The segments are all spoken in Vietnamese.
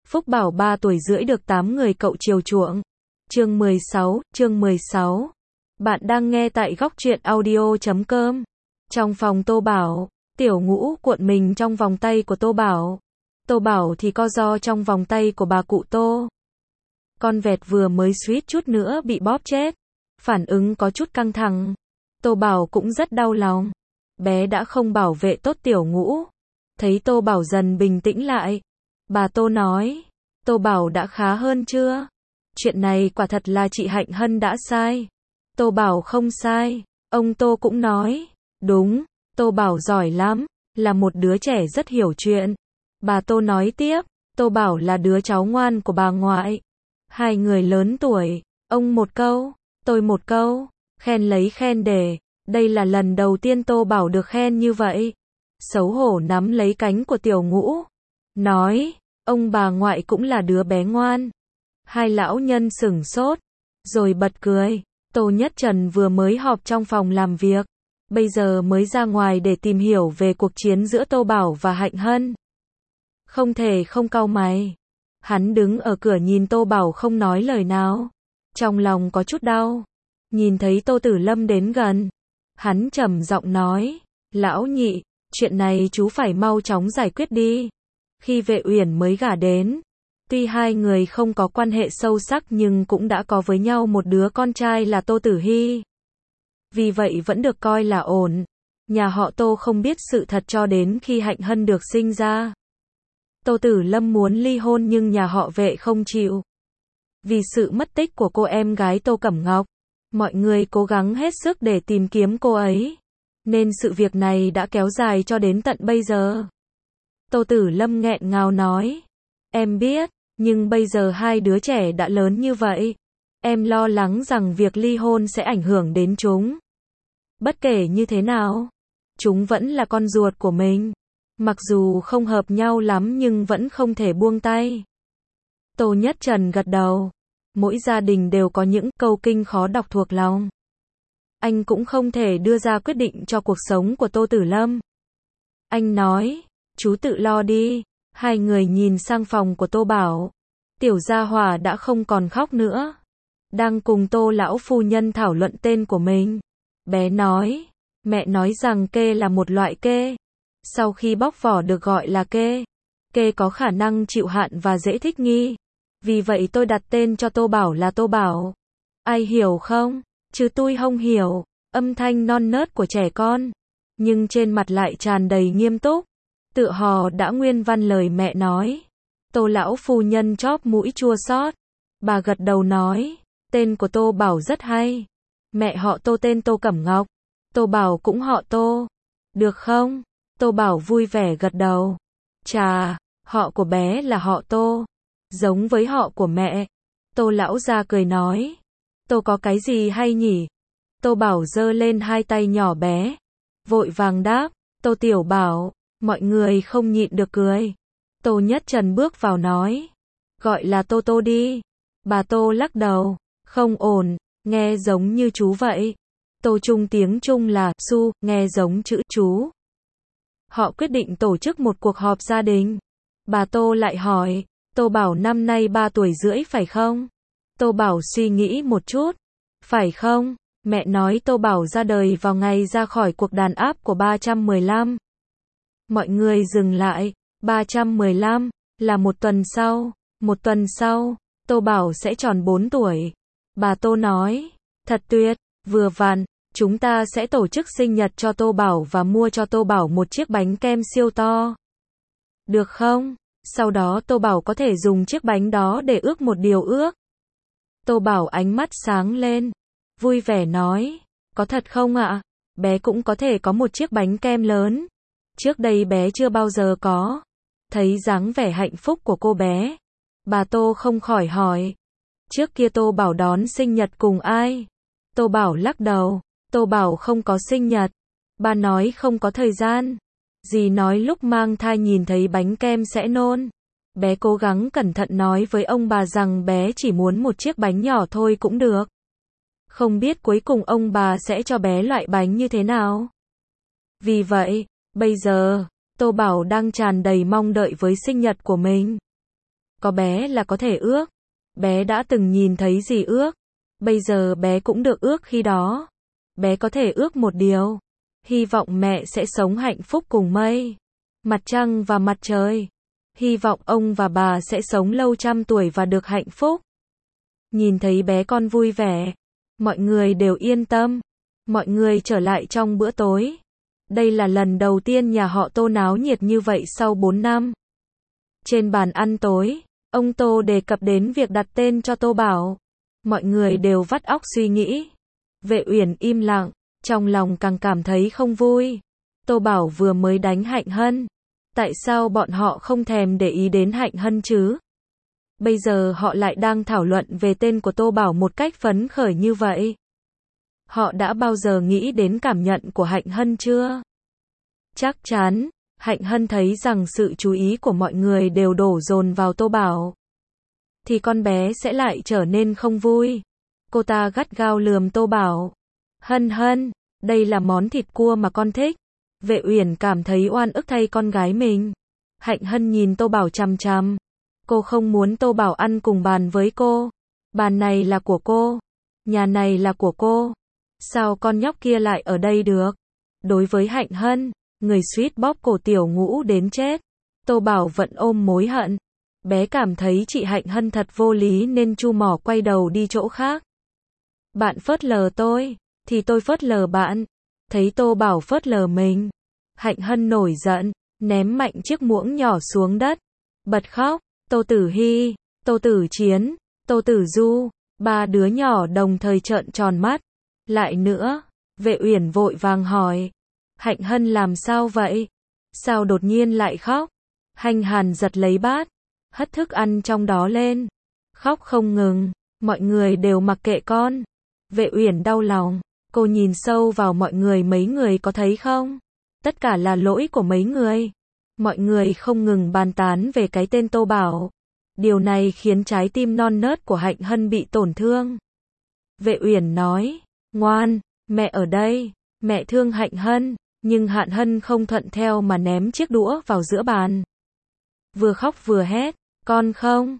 Phúc Bảo 3 tuổi rưỡi được 8 người cậu chiều chuộng. Chương 16. Bạn đang nghe tại góc truyện audio.com. Trong phòng Tô Bảo, Tiểu Ngũ cuộn mình trong vòng tay của Tô Bảo. Tô Bảo thì co ro trong vòng tay của bà cụ Tô. Con vẹt vừa mới suýt chút nữa bị bóp chết. Phản ứng có chút căng thẳng. Tô Bảo cũng rất đau lòng. Bé đã không bảo vệ tốt Tiểu Ngũ. Thấy Tô Bảo dần bình tĩnh lại, bà Tô nói, Tô Bảo đã khá hơn chưa? Chuyện này quả thật là chị Hạnh Hân đã sai. Tô Bảo không sai. Ông Tô cũng nói, đúng, Tô Bảo giỏi lắm, là một đứa trẻ rất hiểu chuyện. Bà Tô nói tiếp, Tô Bảo là đứa cháu ngoan của bà ngoại. Hai người lớn tuổi, ông một câu, tôi một câu, khen lấy khen để. Đây là lần đầu tiên Tô Bảo được khen như vậy. Xấu hổ nắm lấy cánh của Tiểu Ngũ, nói, ông bà ngoại cũng là đứa bé ngoan. Hai lão nhân sửng sốt, rồi bật cười. Tô Nhất Trần vừa mới họp trong phòng làm việc, bây giờ mới ra ngoài để tìm hiểu về cuộc chiến giữa Tô Bảo và Hạnh Hân. Không thể không cau mày. Hắn đứng ở cửa nhìn Tô Bảo không nói lời nào. Trong lòng có chút đau. Nhìn thấy Tô Tử Lâm đến gần, hắn trầm giọng nói, lão nhị, chuyện này chú phải mau chóng giải quyết đi. Khi Vệ Uyển mới gả đến, tuy hai người không có quan hệ sâu sắc nhưng cũng đã có với nhau một đứa con trai là Tô Tử Hy. Vì vậy vẫn được coi là ổn. Nhà họ Tô không biết sự thật cho đến khi Hạnh Hân được sinh ra. Tô Tử Lâm muốn ly hôn nhưng nhà họ Vệ không chịu. Vì sự mất tích của cô em gái Tô Cẩm Ngọc, mọi người cố gắng hết sức để tìm kiếm cô ấy. Nên sự việc này đã kéo dài cho đến tận bây giờ. Tô Tử Lâm nghẹn ngào nói, em biết, nhưng bây giờ hai đứa trẻ đã lớn như vậy. Em lo lắng rằng việc ly hôn sẽ ảnh hưởng đến chúng. Bất kể như thế nào, chúng vẫn là con ruột của mình. Mặc dù không hợp nhau lắm nhưng vẫn không thể buông tay. Tô Nhất Trần gật đầu. Mỗi gia đình đều có những câu kinh khó đọc thuộc lòng. Anh cũng không thể đưa ra quyết định cho cuộc sống của Tô Tử Lâm. Anh nói, chú tự lo đi. Hai người nhìn sang phòng của Tô Bảo. Tiểu Gia Hỏa đã không còn khóc nữa. Đang cùng Tô lão phu nhân thảo luận tên của mình. Bé nói, mẹ nói rằng kê là một loại kê. Sau khi bóc vỏ được gọi là kê. Kê có khả năng chịu hạn và dễ thích nghi. Vì vậy tôi đặt tên cho Tô Bảo là Tô Bảo. Ai hiểu không? Chứ tôi không hiểu. Âm thanh non nớt của trẻ con. Nhưng trên mặt lại tràn đầy nghiêm túc. Tựa hồ đã nguyên văn lời mẹ nói. Tô lão phu nhân chóp mũi chua xót. Bà gật đầu nói, tên của Tô Bảo rất hay. Mẹ họ Tô tên Tô Cẩm Ngọc. Tô Bảo cũng họ Tô. Được không? Tô Bảo vui vẻ gật đầu. Chà, họ của bé là họ Tô. Giống với họ của mẹ. Tô lão gia cười nói. Tô có cái gì hay nhỉ? Tô Bảo giơ lên hai tay nhỏ bé. Vội vàng đáp, Tô Tiểu Bảo. Mọi người không nhịn được cười. Tô Nhất Trần bước vào nói. Gọi là Tô Tô đi. Bà Tô lắc đầu. Không ổn, nghe giống như chú vậy. Tô Trung tiếng Trung là su, nghe giống chữ chú. Họ quyết định tổ chức một cuộc họp gia đình. Bà Tô lại hỏi, Tô Bảo năm nay 3 tuổi rưỡi phải không? Tô Bảo suy nghĩ một chút. Phải không? Mẹ nói Tô Bảo ra đời vào ngày ra khỏi cuộc đàn áp của 315. Mọi người dừng lại. 315 là một tuần sau. Một tuần sau, Tô Bảo sẽ tròn 4 tuổi. Bà Tô nói, thật tuyệt, vừa vặn, chúng ta sẽ tổ chức sinh nhật cho Tô Bảo và mua cho Tô Bảo một chiếc bánh kem siêu to. Được không? Sau đó Tô Bảo có thể dùng chiếc bánh đó để ước một điều ước. Tô Bảo ánh mắt sáng lên, vui vẻ nói, có thật không ạ? Bé cũng có thể có một chiếc bánh kem lớn. Trước đây bé chưa bao giờ có. Thấy dáng vẻ hạnh phúc của cô bé, bà Tô không khỏi hỏi, trước kia Tô Bảo đón sinh nhật cùng ai? Tô Bảo lắc đầu, Tô Bảo không có sinh nhật. Bà nói không có thời gian. Dì nói lúc mang thai nhìn thấy bánh kem sẽ nôn. Bé cố gắng cẩn thận nói với ông bà rằng bé chỉ muốn một chiếc bánh nhỏ thôi cũng được. Không biết cuối cùng ông bà sẽ cho bé loại bánh như thế nào. Vì vậy, bây giờ, Tô Bảo đang tràn đầy mong đợi với sinh nhật của mình. Có bé là có thể ước. Bé đã từng nhìn thấy gì ước. Bây giờ bé cũng được ước khi đó. Bé có thể ước một điều. Hy vọng mẹ sẽ sống hạnh phúc cùng mây, mặt trăng và mặt trời. Hy vọng ông và bà sẽ sống lâu trăm tuổi và được hạnh phúc. Nhìn thấy bé con vui vẻ, mọi người đều yên tâm. Mọi người trở lại trong bữa tối. Đây là lần đầu tiên nhà họ Tô náo nhiệt như vậy sau 4 năm. Trên bàn ăn tối, ông Tô đề cập đến việc đặt tên cho Tô Bảo. Mọi người đều vắt óc suy nghĩ. Vệ Uyển im lặng, trong lòng càng cảm thấy không vui. Tô Bảo vừa mới đánh Hạnh Hân. Tại sao bọn họ không thèm để ý đến Hạnh Hân chứ? Bây giờ họ lại đang thảo luận về tên của Tô Bảo một cách phấn khởi như vậy. Họ đã bao giờ nghĩ đến cảm nhận của Hạnh Hân chưa? Chắc chắn, Hạnh Hân thấy rằng sự chú ý của mọi người đều đổ dồn vào Tô Bảo, thì con bé sẽ lại trở nên không vui. Cô ta gắt gao lườm Tô Bảo. Hân Hân, đây là món thịt cua mà con thích. Vệ Uyển cảm thấy oan ức thay con gái mình. Hạnh Hân nhìn Tô Bảo chằm chằm. Cô không muốn Tô Bảo ăn cùng bàn với cô. Bàn này là của cô. Nhà này là của cô. Sao con nhóc kia lại ở đây được? Đối với Hạnh Hân, người suýt bóp cổ Tiểu Ngũ đến chết, Tô Bảo vẫn ôm mối hận. Bé cảm thấy chị Hạnh Hân thật vô lý nên chu mỏ quay đầu đi chỗ khác. Bạn phớt lờ tôi, thì tôi phớt lờ bạn. Thấy Tô Bảo phớt lờ mình, Hạnh Hân nổi giận, ném mạnh chiếc muỗng nhỏ xuống đất, bật khóc. Tô Tử Hy, Tô Tử Chiến, Tô Tử Du, ba đứa nhỏ đồng thời trợn tròn mắt. Lại nữa, Vệ Uyển vội vàng hỏi. Hạnh Hân làm sao vậy? Sao đột nhiên lại khóc? Hanh Hàn giật lấy bát, hất thức ăn trong đó lên. Khóc không ngừng, mọi người đều mặc kệ con. Vệ Uyển đau lòng, cô nhìn sâu vào mọi người, mấy người có thấy không? Tất cả là lỗi của mấy người. Mọi người không ngừng bàn tán về cái tên Tô Bảo. Điều này khiến trái tim non nớt của Hạnh Hân bị tổn thương. Vệ Uyển nói, ngoan, mẹ ở đây, mẹ thương Hạnh Hân, nhưng Hạnh Hân không thuận theo mà ném chiếc đũa vào giữa bàn. Vừa khóc vừa hét, con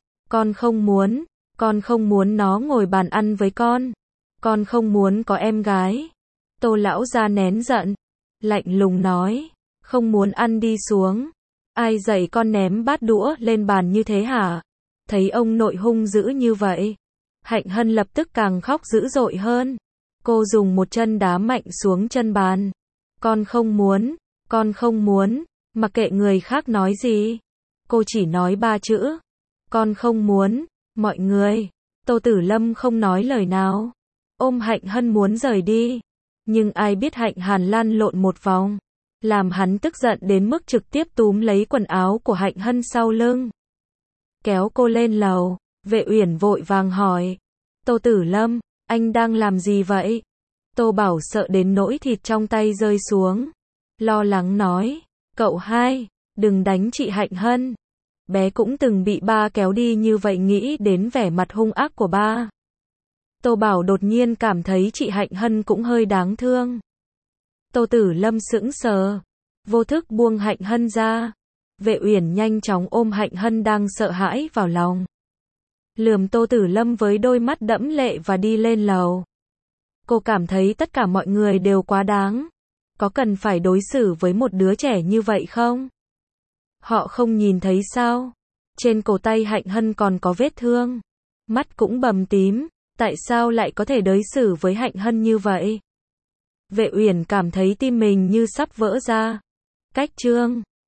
không muốn nó ngồi bàn ăn với con không muốn có em gái. Tô lão gia nén giận, lạnh lùng nói, không muốn ăn đi xuống. Ai dạy con ném bát đũa lên bàn như thế hả? Thấy ông nội hung dữ như vậy, Hạnh Hân lập tức càng khóc dữ dội hơn. Cô dùng một chân đá mạnh xuống chân bàn. Con không muốn, mặc kệ người khác nói gì. Cô chỉ nói 3 chữ. Con không muốn, mọi người. Tô Tử Lâm không nói lời nào. Ôm Hạnh Hân muốn rời đi. Nhưng ai biết Hạnh Hàn lăn lộn một vòng, làm hắn tức giận đến mức trực tiếp túm lấy quần áo của Hạnh Hân sau lưng, kéo cô lên lầu. Vệ Uyển vội vàng hỏi, Tô Tử Lâm, anh đang làm gì vậy? Tô Bảo sợ đến nỗi thịt trong tay rơi xuống, lo lắng nói, cậu hai, đừng đánh chị Hạnh Hân. Bé cũng từng bị ba kéo đi như vậy, nghĩ đến vẻ mặt hung ác của ba. Tô Bảo đột nhiên cảm thấy chị Hạnh Hân cũng hơi đáng thương. Tô Tử Lâm sững sờ, vô thức buông Hạnh Hân ra. Vệ Uyển nhanh chóng ôm Hạnh Hân đang sợ hãi vào lòng, lườm Tô Tử Lâm với đôi mắt đẫm lệ và đi lên lầu. Cô cảm thấy tất cả mọi người đều quá đáng. Có cần phải đối xử với một đứa trẻ như vậy không? Họ không nhìn thấy sao? Trên cổ tay Hạnh Hân còn có vết thương, mắt cũng bầm tím. Tại sao lại có thể đối xử với Hạnh Hân như vậy? Vệ Uyển cảm thấy tim mình như sắp vỡ ra. Cách chương